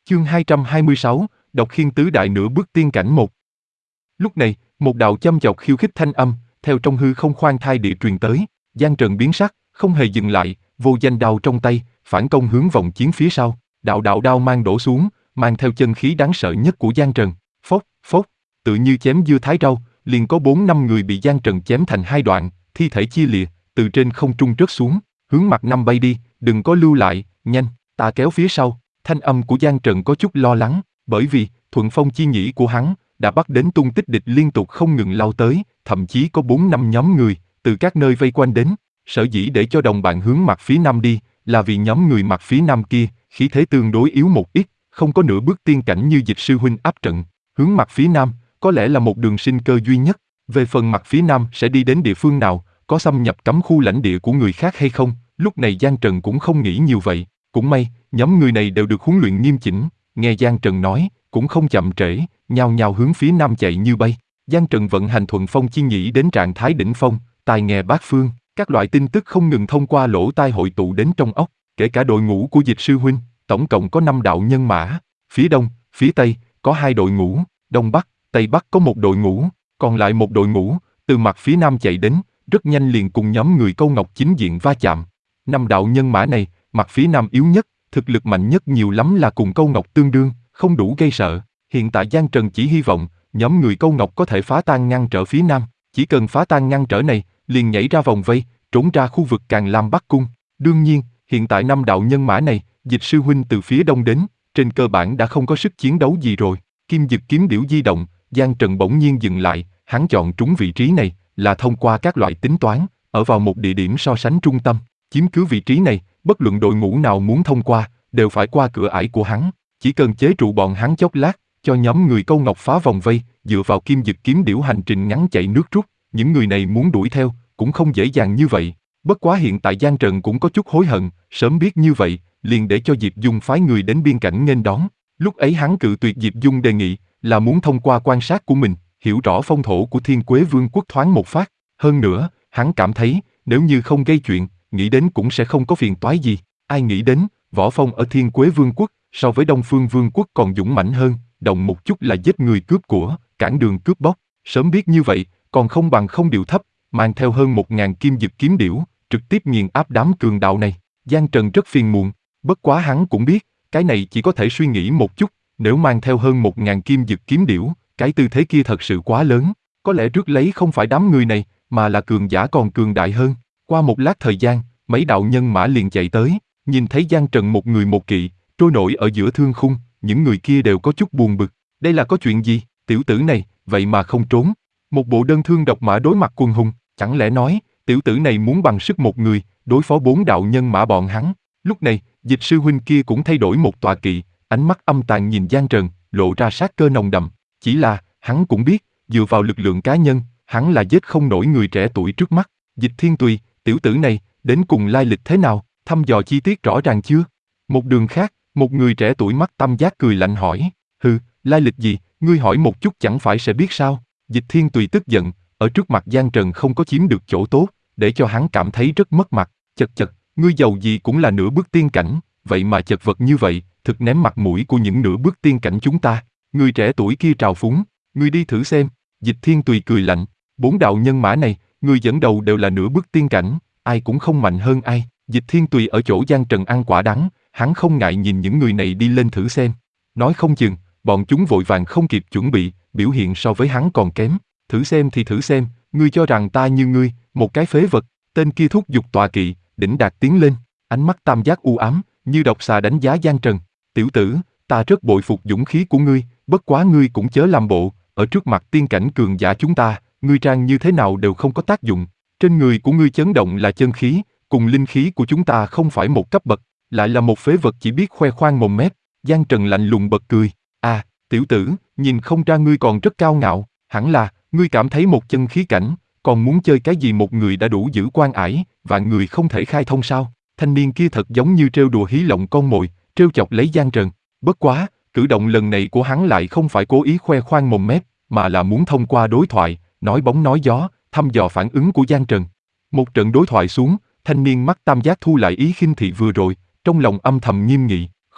Chương 226, Độc Khiên tứ đại nửa bước tiên cảnh 1. Lúc này, một đạo châm chọc khiêu khích thanh âm, theo trong hư không khoan thai địa truyền tới, Giang Trần biến sắc, không hề dừng lại, vô danh đao trong tay, phản công hướng vòng chiến phía sau, đạo đao mang đổ xuống, mang theo chân khí đáng sợ nhất của Giang Trần, phốc, phốc, tự như chém dưa thái rau, liền có 4-5 người bị Giang Trần chém thành hai đoạn, thi thể chia lìa, từ trên không trung rớt xuống, hướng mặt năm bay đi, đừng có lưu lại, nhanh, ta kéo phía sau. Thanh âm của Giang Trần có chút lo lắng, bởi vì thuận phong chi nhĩ của hắn đã bắt đến tung tích địch liên tục không ngừng lao tới, thậm chí có 4-5 nhóm người từ các nơi vây quanh đến. Sở dĩ để cho đồng bạn hướng mặt phía nam đi, là vì nhóm người mặt phía nam kia khí thế tương đối yếu một ít, không có nửa bước tiên cảnh như Dịch sư huynh áp trận. Hướng mặt phía nam có lẽ là một đường sinh cơ duy nhất. Về phần mặt phía nam sẽ đi đến địa phương nào, có xâm nhập cấm khu lãnh địa của người khác hay không, lúc này Giang Trần cũng không nghĩ nhiều vậy. Cũng may, nhóm người này đều được huấn luyện nghiêm chỉnh, nghe Giang Trần nói, cũng không chậm trễ, nhao nhao hướng phía nam chạy như bay. Giang Trần vận hành thuận phong chi nhĩ đến trạng thái đỉnh phong, tai nghe bát phương, các loại tin tức không ngừng thông qua lỗ tai hội tụ đến trong óc, kể cả đội ngũ của Dịch sư huynh, tổng cộng có 5 đạo nhân mã, phía đông, phía tây có 2 đội ngũ, đông bắc, tây bắc có 1 đội ngũ, còn lại 1 đội ngũ từ mặt phía nam chạy đến, rất nhanh liền cùng nhóm người Câu Ngọc chính diện va chạm. 5 đạo nhân mã này, mặt phía nam yếu nhất, thực lực mạnh nhất nhiều lắm là cùng Câu Ngọc tương đương, không đủ gây sợ. Hiện tại Giang Trần chỉ hy vọng nhóm người Câu Ngọc có thể phá tan ngăn trở phía nam, chỉ cần phá tan ngăn trở này, liền nhảy ra vòng vây, trốn ra khu vực Càn Lam Bắc Cung. Đương nhiên, hiện tại 5 đạo nhân mã này, Dịch sư huynh từ phía đông đến, trên cơ bản đã không có sức chiến đấu gì rồi. Kim Dực kiếm điểu di động, Giang Trần bỗng nhiên dừng lại, hắn chọn trúng vị trí này là thông qua các loại tính toán, ở vào một địa điểm so sánh trung tâm, chiếm cứ vị trí này. Bất luận đội ngũ nào muốn thông qua, đều phải qua cửa ải của hắn. Chỉ cần chế trụ bọn hắn chốc lát, cho nhóm người Câu Ngọc phá vòng vây, dựa vào Kim Dực kiếm điểu hành trình ngắn chạy nước rút, những người này muốn đuổi theo, cũng không dễ dàng như vậy. Bất quá hiện tại Giang Trần cũng có chút hối hận, sớm biết như vậy, liền để cho Diệp Dung phái người đến biên cảnh nghênh đón. Lúc ấy hắn cự tuyệt Diệp Dung đề nghị, là muốn thông qua quan sát của mình, hiểu rõ phong thổ của Thiên Quế Vương quốc thoáng một phát. Hơn nữa, hắn cảm thấy, nếu như không gây chuyện, nghĩ đến cũng sẽ không có phiền toái gì. Ai nghĩ đến, võ phong ở Thiên Quế Vương quốc, so với Đông Phương Vương quốc còn dũng mãnh hơn, động một chút là giết người cướp của, cản đường cướp bóc. Sớm biết như vậy, còn không bằng không điều thấp, mang theo hơn 1000 Kim Dực kiếm điểu, trực tiếp nghiền áp đám cường đạo này. Giang Trần rất phiền muộn, bất quá hắn cũng biết, cái này chỉ có thể suy nghĩ một chút, nếu mang theo hơn 1000 Kim Dực kiếm điểu, cái tư thế kia thật sự quá lớn, có lẽ rước lấy không phải đám người này, mà là cường giả còn cường đại hơn. Qua một lát thời gian, mấy đạo nhân mã liền chạy tới, nhìn thấy Giang Trần một người một kỵ, trôi nổi ở giữa thương khung, những người kia đều có chút buồn bực. Đây là có chuyện gì, tiểu tử này, vậy mà không trốn. Một bộ đơn thương độc mã đối mặt quần hùng, chẳng lẽ nói, tiểu tử này muốn bằng sức một người, đối phó 4 đạo nhân mã bọn hắn. Lúc này, Dịch sư huynh kia cũng thay đổi một tọa kỵ, ánh mắt âm tàn nhìn Giang Trần, lộ ra sát cơ nồng đậm. Chỉ là, hắn cũng biết, dựa vào lực lượng cá nhân, hắn là giết không nổi người trẻ tuổi trước mắt. Dịch Thiên Tùy, tiểu tử này, đến cùng lai lịch thế nào, thăm dò chi tiết rõ ràng chưa? Một đường khác, một người trẻ tuổi mắt tam giác cười lạnh hỏi, hừ, lai lịch gì, ngươi hỏi một chút chẳng phải sẽ biết sao? Dịch Thiên Tùy tức giận, ở trước mặt Giang Trần không có chiếm được chỗ tốt, để cho hắn cảm thấy rất mất mặt. Chật chật, ngươi giàu gì cũng là nửa bước tiên cảnh, vậy mà chật vật như vậy, thực ném mặt mũi của những nửa bước tiên cảnh chúng ta. Người trẻ tuổi kia trào phúng, ngươi đi thử xem. Dịch Thiên Tùy cười lạnh, 4 đạo nhân mã này, người dẫn đầu đều là nửa bước tiên cảnh, ai cũng không mạnh hơn ai. Dịch Thiên Tùy ở chỗ Giang Trần ăn quả đắng, hắn không ngại nhìn những người này đi lên thử xem. Nói không chừng, bọn chúng vội vàng không kịp chuẩn bị, biểu hiện so với hắn còn kém. Thử xem thì thử xem, ngươi cho rằng ta như ngươi, một cái phế vật. Tên kia thúc giục tọa kỵ, đỉnh đạt tiến lên, ánh mắt tam giác u ám, như độc xà đánh giá Giang Trần. Tiểu tử, ta rất bội phục dũng khí của ngươi, bất quá ngươi cũng chớ làm bộ, ở trước mặt tiên cảnh cường giả chúng ta, ngươi trang như thế nào đều không có tác dụng. Trên người của ngươi chấn động là chân khí, cùng linh khí của chúng ta không phải một cấp bậc, lại là một phế vật chỉ biết khoe khoang mồm mép. Giang Trần lạnh lùng bật cười, à, tiểu tử, nhìn không ra ngươi còn rất cao ngạo, hẳn là, ngươi cảm thấy một chân khí cảnh, còn muốn chơi cái gì một người đã đủ giữ quan ải, và người không thể khai thông sao? Thanh niên kia thật giống như trêu đùa hí lộng con mồi, trêu chọc lấy Giang Trần. Bất quá, cử động lần này của hắn lại không phải cố ý khoe khoang mồm mép, mà là muốn thông qua đối thoại, nói bóng nói gió, thăm dò phản ứng của Giang Trần. Một trận đối thoại xuống, thanh niên mắt tam giác thu lại ý khinh thị vừa rồi, trong lòng âm thầm nghiêm nghị,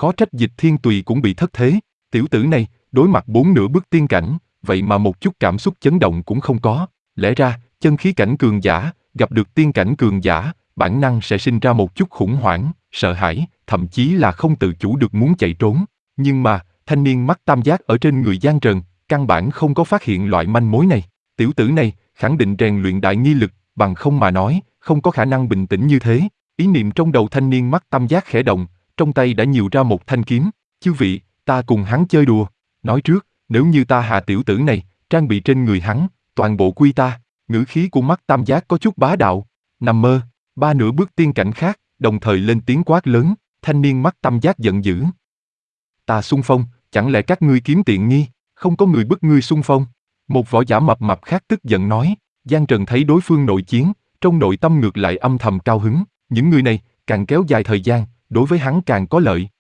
khó trách Dịch Thiên Tùy cũng bị thất thế. Tiểu tử này, đối mặt 4 nửa bước tiên cảnh, vậy mà một chút cảm xúc chấn động cũng không có. Lẽ ra, chân khí cảnh cường giả, gặp được tiên cảnh cường giả, bản năng sẽ sinh ra một chút khủng hoảng, sợ hãi, thậm chí là không tự chủ được muốn chạy trốn. Nhưng mà, thanh niên mắt tam giác ở trên người Giang Trần, căn bản không có phát hiện loại manh mối này. Tiểu tử này, khẳng định rèn luyện đại nghi lực, bằng không mà nói, không có khả năng bình tĩnh như thế. Ý niệm trong đầu thanh niên mắt tam giác khẽ động, trong tay đã nhiều ra một thanh kiếm. Chư vị, ta cùng hắn chơi đùa. Nói trước, nếu như ta hạ tiểu tử này, trang bị trên người hắn, toàn bộ quy ta. Ngữ khí của mắt tam giác có chút bá đạo. Nằm mơ, 3 nửa bước tiên cảnh khác, đồng thời lên tiếng quát lớn, thanh niên mắt tam giác giận dữ. Ta xung phong, chẳng lẽ các ngươi kiếm tiện nghi, không có người bức ngươi xung phong? Một võ giả mập mạp khác tức giận nói. Giang Trần thấy đối phương nội chiến, trong nội tâm ngược lại âm thầm cao hứng. Những người này, càng kéo dài thời gian, đối với hắn càng có lợi.